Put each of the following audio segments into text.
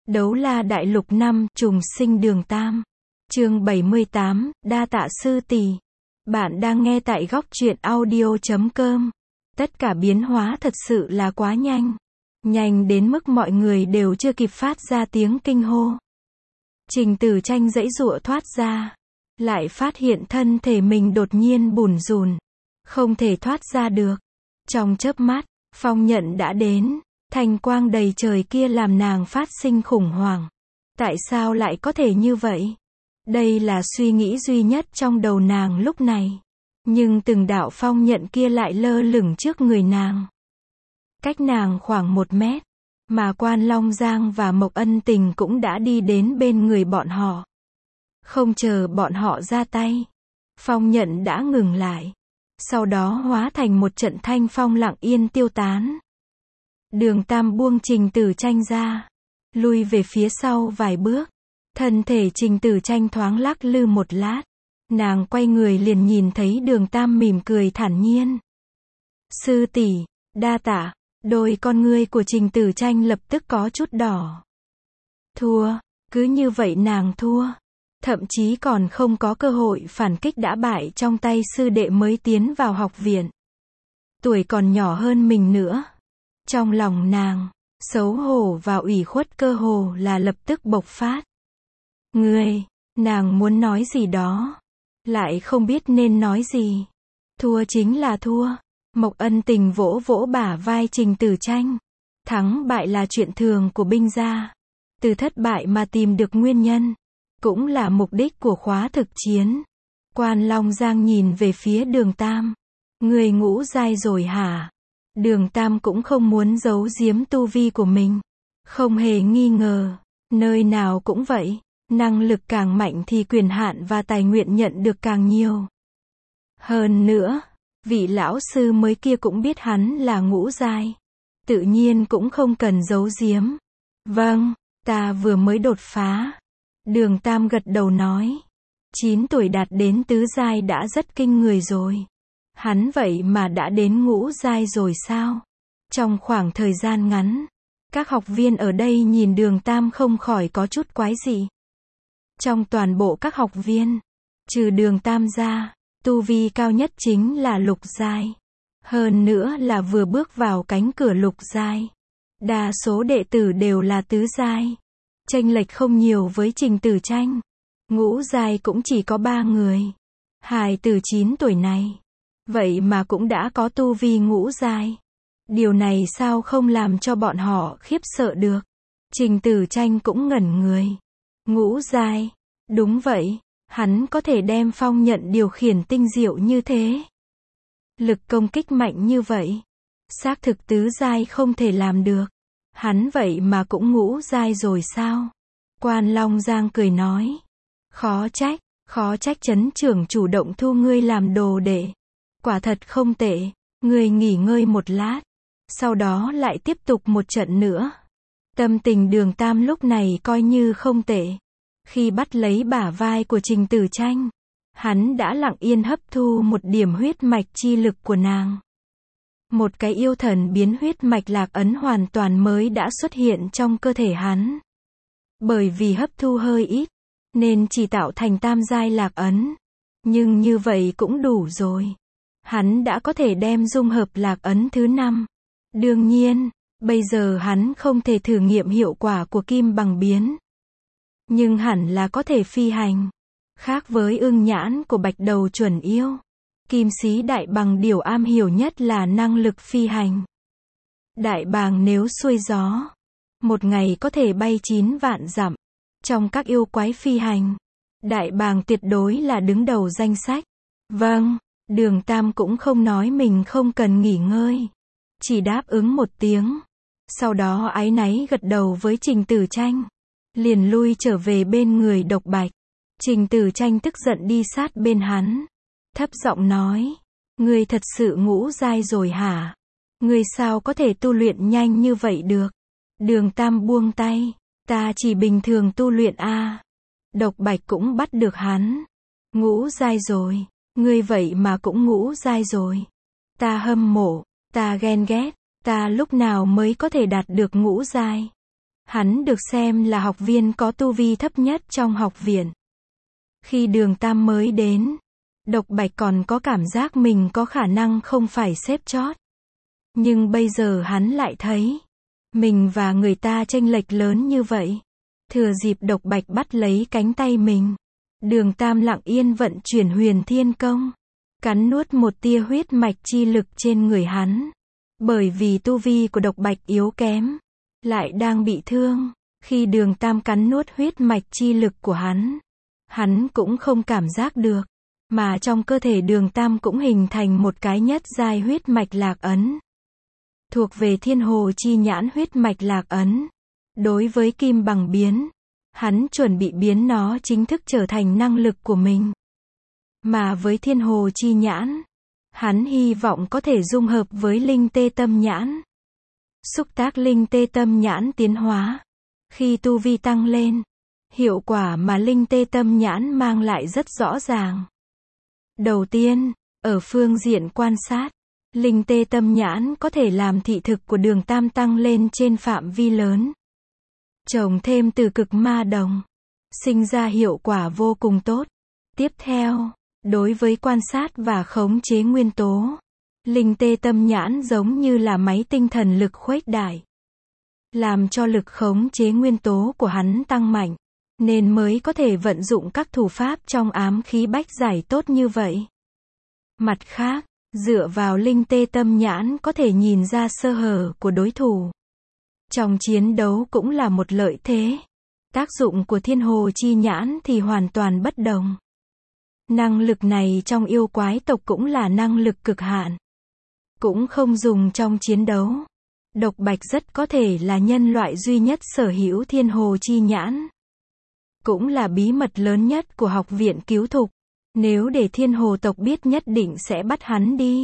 Đấu La Đại Lục 5, Trùng Sinh Đường Tam. Chương 78, đa tạ sư tỷ. Bạn đang nghe tại góc truyện audio.com. Tất cả biến hóa thật sự là quá nhanh. Nhanh đến mức mọi người đều chưa kịp phát ra tiếng kinh hô. Trình Tử Tranh giãy giụa thoát ra. Lại phát hiện thân thể mình đột nhiên bủn rủn. Không thể thoát ra được. Trong chớp mắt, phong nhận đã đến. Thanh quang đầy trời kia làm nàng phát sinh khủng hoảng. Tại sao lại có thể như vậy? Đây là suy nghĩ duy nhất trong đầu nàng lúc này. Nhưng từng đạo phong nhận kia lại lơ lửng trước người nàng. Cách nàng khoảng 1 mét. Mà Quan Long Giang và Mộc Ân Tình cũng đã đi đến bên người bọn họ. Không chờ bọn họ ra tay. Phong nhận đã ngừng lại. Sau đó hóa thành một trận thanh phong lặng yên tiêu tán. Đường Tam buông Trình Tử Tranh ra. Lui về phía sau vài bước. Thân thể Trình Tử Tranh thoáng lắc lư một lát. Nàng quay người liền nhìn thấy Đường Tam mỉm cười thản nhiên. Sư tỷ, đa tạ. Đôi con ngươi của Trình Tử Tranh lập tức có chút đỏ. Thua, cứ như vậy nàng thua. Thậm chí còn không có cơ hội phản kích đã bại trong tay sư đệ mới tiến vào học viện. Tuổi còn nhỏ hơn mình nữa. Trong lòng nàng, xấu hổ và ủy khuất cơ hồ là lập tức bộc phát. Nàng muốn nói gì đó. Lại không biết nên nói gì. Thua chính là thua. Mộc Ân Tình vỗ vỗ bả vai Trình Tử Tranh. Thắng bại là chuyện thường của binh gia. Từ thất bại mà tìm được nguyên nhân. Cũng là mục đích của khóa thực chiến. Quan Long Giang nhìn về phía Đường Tam. Ngươi ngũ giai rồi hả? Đường Tam cũng không muốn giấu giếm tu vi của mình. Không hề nghi ngờ. Nơi nào cũng vậy. Năng lực càng mạnh thì quyền hạn và tài nguyện nhận được càng nhiều. Hơn nữa, vị lão sư mới kia cũng biết hắn là ngũ giai. Tự nhiên cũng không cần giấu giếm. Vâng, ta vừa mới đột phá. Đường Tam gật đầu nói. 9 tuổi đạt đến tứ giai đã rất kinh người rồi. Hắn vậy mà đã đến ngũ giai rồi sao? Trong khoảng thời gian ngắn, các học viên ở đây nhìn Đường Tam không khỏi có chút quái dị. Trong toàn bộ các học viên, trừ Đường Tam ra, tu vi cao nhất chính là lục giai. Hơn nữa là vừa bước vào cánh cửa lục giai. Đa số đệ tử đều là tứ giai. Chênh lệch không nhiều với Trình Tử Tranh. Ngũ giai cũng chỉ có 3 người. Hài tử 9 tuổi này. Vậy mà cũng đã có tu vi ngũ giai. Điều này sao không làm cho bọn họ khiếp sợ được. Trình Tử Tranh cũng ngẩn người. Ngũ giai. Đúng vậy. Hắn có thể đem phong nhận điều khiển tinh diệu như thế. Lực công kích mạnh như vậy. Xác thực tứ giai không thể làm được. Hắn vậy mà cũng ngũ giai rồi sao? Quan Long Giang cười nói. Khó trách trấn trưởng chủ động thu ngươi làm đồ đệ. Quả thật không tệ. Ngươi nghỉ ngơi một lát. Sau đó lại tiếp tục một trận nữa. Tâm tình Đường Tam lúc này coi như không tệ. Khi bắt lấy bả vai của Trình Tử Tranh, hắn đã lặng yên hấp thu một điểm huyết mạch chi lực của nàng. Một cái yêu thần biến huyết mạch lạc ấn hoàn toàn mới đã xuất hiện trong cơ thể hắn. Bởi vì hấp thu hơi ít, nên chỉ tạo thành tam giai lạc ấn. Nhưng như vậy cũng đủ rồi. Hắn đã có thể đem dung hợp lạc ấn thứ 5. Đương nhiên, bây giờ hắn không thể thử nghiệm hiệu quả của kim bằng biến. Nhưng hẳn là có thể phi hành. Khác với ưng nhãn của bạch đầu chuẩn yêu. Kim sĩ đại bàng điều am hiểu nhất là năng lực phi hành. Đại bàng nếu xuôi gió, một ngày có thể bay 9 vạn dặm. Trong các yêu quái phi hành, đại bàng tuyệt đối là đứng đầu danh sách. Vâng, Đường Tam cũng không nói mình không cần nghỉ ngơi. Chỉ đáp ứng một tiếng. Sau đó áy náy gật đầu với Trình Tử Tranh. Liền lui trở về bên người Độc Bạch. Trình Tử Tranh tức giận đi sát bên hắn. Thấp giọng nói. Ngươi thật sự ngũ giai rồi hả? Ngươi sao có thể tu luyện nhanh như vậy được? Đường Tam buông tay. Ta chỉ bình thường tu luyện a. Độc Bạch cũng bắt được hắn. Ngũ giai rồi. Ngươi vậy mà cũng ngũ giai rồi. Ta hâm mộ. Ta ghen ghét. Ta lúc nào mới có thể đạt được ngũ giai? Hắn được xem là học viên có tu vi thấp nhất trong học viện. Khi Đường Tam mới đến, Độc Bạch còn có cảm giác mình có khả năng không phải xếp chót. Nhưng bây giờ hắn lại thấy, mình và người ta chênh lệch lớn như vậy. Thừa dịp Độc Bạch bắt lấy cánh tay mình, Đường Tam lặng yên vận chuyển Huyền Thiên Công, cắn nuốt một tia huyết mạch chi lực trên người hắn. Bởi vì tu vi của Độc Bạch yếu kém, lại đang bị thương, khi Đường Tam cắn nuốt huyết mạch chi lực của hắn cũng không cảm giác được, mà trong cơ thể Đường Tam cũng hình thành một cái nhất giai huyết mạch lạc ấn. Thuộc về Thiên Hồ Chi Nhãn huyết mạch lạc ấn. Đối với Kim Bằng biến, hắn chuẩn bị biến nó chính thức trở thành năng lực của mình. Mà với Thiên Hồ Chi Nhãn, hắn hy vọng có thể dung hợp với Linh Tê Tâm Nhãn. Xúc tác Linh Tê Tâm Nhãn tiến hóa. Khi tu vi tăng lên, hiệu quả mà Linh Tê Tâm Nhãn mang lại rất rõ ràng. Đầu tiên, ở phương diện quan sát, Linh Tê Tâm Nhãn có thể làm thị thực của Đường Tam tăng lên trên phạm vi lớn. Trồng thêm từ cực ma đồng, sinh ra hiệu quả vô cùng tốt. Tiếp theo, đối với quan sát và khống chế nguyên tố, Linh Tê Tâm Nhãn giống như là máy tinh thần lực khuếch đại, làm cho lực khống chế nguyên tố của hắn tăng mạnh, nên mới có thể vận dụng các thủ pháp trong ám khí bách giải tốt như vậy. Mặt khác, dựa vào Linh Tê Tâm Nhãn có thể nhìn ra sơ hở của đối thủ. Trong chiến đấu cũng là một lợi thế. Tác dụng của Thiên Hồ Chi Nhãn thì hoàn toàn bất đồng. Năng lực này trong yêu quái tộc cũng là năng lực cực hạn. Cũng không dùng trong chiến đấu. Độc Bạch rất có thể là nhân loại duy nhất sở hữu Thiên Hồ Chi Nhãn. Cũng là bí mật lớn nhất của học viện cứu thục. Nếu để Thiên Hồ tộc biết nhất định sẽ bắt hắn đi.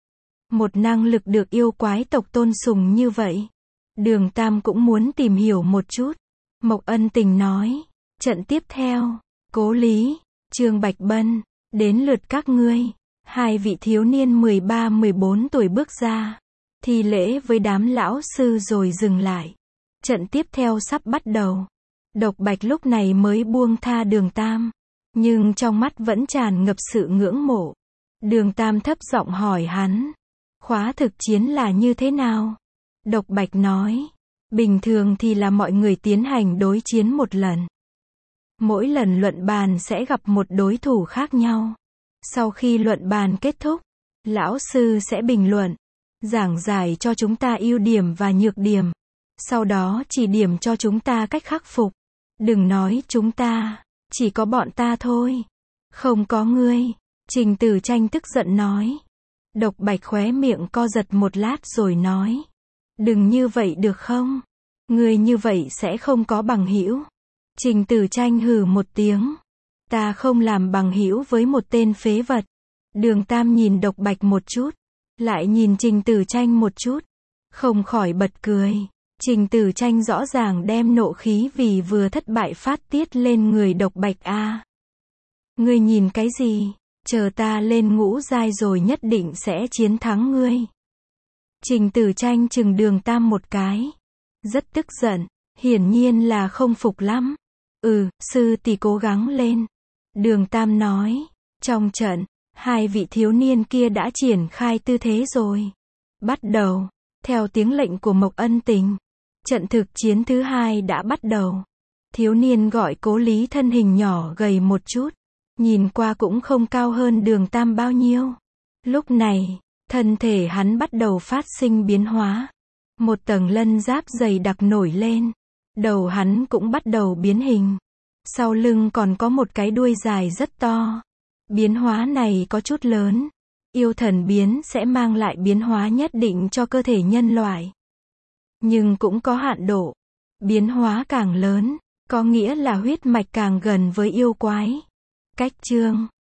Một năng lực được yêu quái tộc tôn sùng như vậy, Đường Tam cũng muốn tìm hiểu một chút. Mộc Ân Tình nói, trận tiếp theo, Cố Lý, Trương Bạch Bân, đến lượt các ngươi. Hai vị thiếu niên 13-14 tuổi bước ra, thi lễ với đám lão sư rồi dừng lại. Trận tiếp theo sắp bắt đầu. Độc Bạch lúc này mới buông tha Đường Tam, nhưng trong mắt vẫn tràn ngập sự ngưỡng mộ. Đường Tam thấp giọng hỏi hắn, khóa thực chiến là như thế nào? Độc Bạch nói, bình thường thì là mọi người tiến hành đối chiến một lần. Mỗi lần luận bàn sẽ gặp một đối thủ khác nhau. Sau khi luận bàn kết thúc, lão sư sẽ bình luận, giảng giải cho chúng ta ưu điểm và nhược điểm. Sau đó chỉ điểm cho chúng ta cách khắc phục. Đừng nói chúng ta, chỉ có bọn ta thôi. Không có ngươi. Trình Tử Tranh tức giận nói. Độc Bạch khóe miệng co giật một lát rồi nói, đừng như vậy được không? Ngươi như vậy sẽ không có bằng hữu. Trình Tử Tranh hừ một tiếng. Ta không làm bằng hữu với một tên phế vật. Đường Tam nhìn Độc Bạch một chút, lại nhìn Trình Tử Tranh một chút, không khỏi bật cười. Trình Tử Tranh rõ ràng đem nộ khí vì vừa thất bại phát tiết lên người Độc Bạch a. Ngươi nhìn cái gì? Chờ ta lên ngũ giai rồi nhất định sẽ chiến thắng ngươi. Trình Tử Tranh chừng Đường Tam một cái, rất tức giận, hiển nhiên là không phục lắm. Sư tỷ cố gắng lên. Đường Tam nói, trong trận, hai vị thiếu niên kia đã triển khai tư thế rồi. Bắt đầu, theo tiếng lệnh của Mộc Ân Tình, trận thực chiến thứ hai đã bắt đầu. Thiếu niên gọi Cố Lý thân hình nhỏ gầy một chút, nhìn qua cũng không cao hơn Đường Tam bao nhiêu. Lúc này, thân thể hắn bắt đầu phát sinh biến hóa. Một tầng lân giáp dày đặc nổi lên. Đầu hắn cũng bắt đầu biến hình. Sau lưng còn có một cái đuôi dài rất to. Biến hóa này có chút lớn. Yêu thần biến sẽ mang lại biến hóa nhất định cho cơ thể nhân loại. Nhưng cũng có hạn độ. Biến hóa càng lớn, có nghĩa là huyết mạch càng gần với yêu quái. Cách chương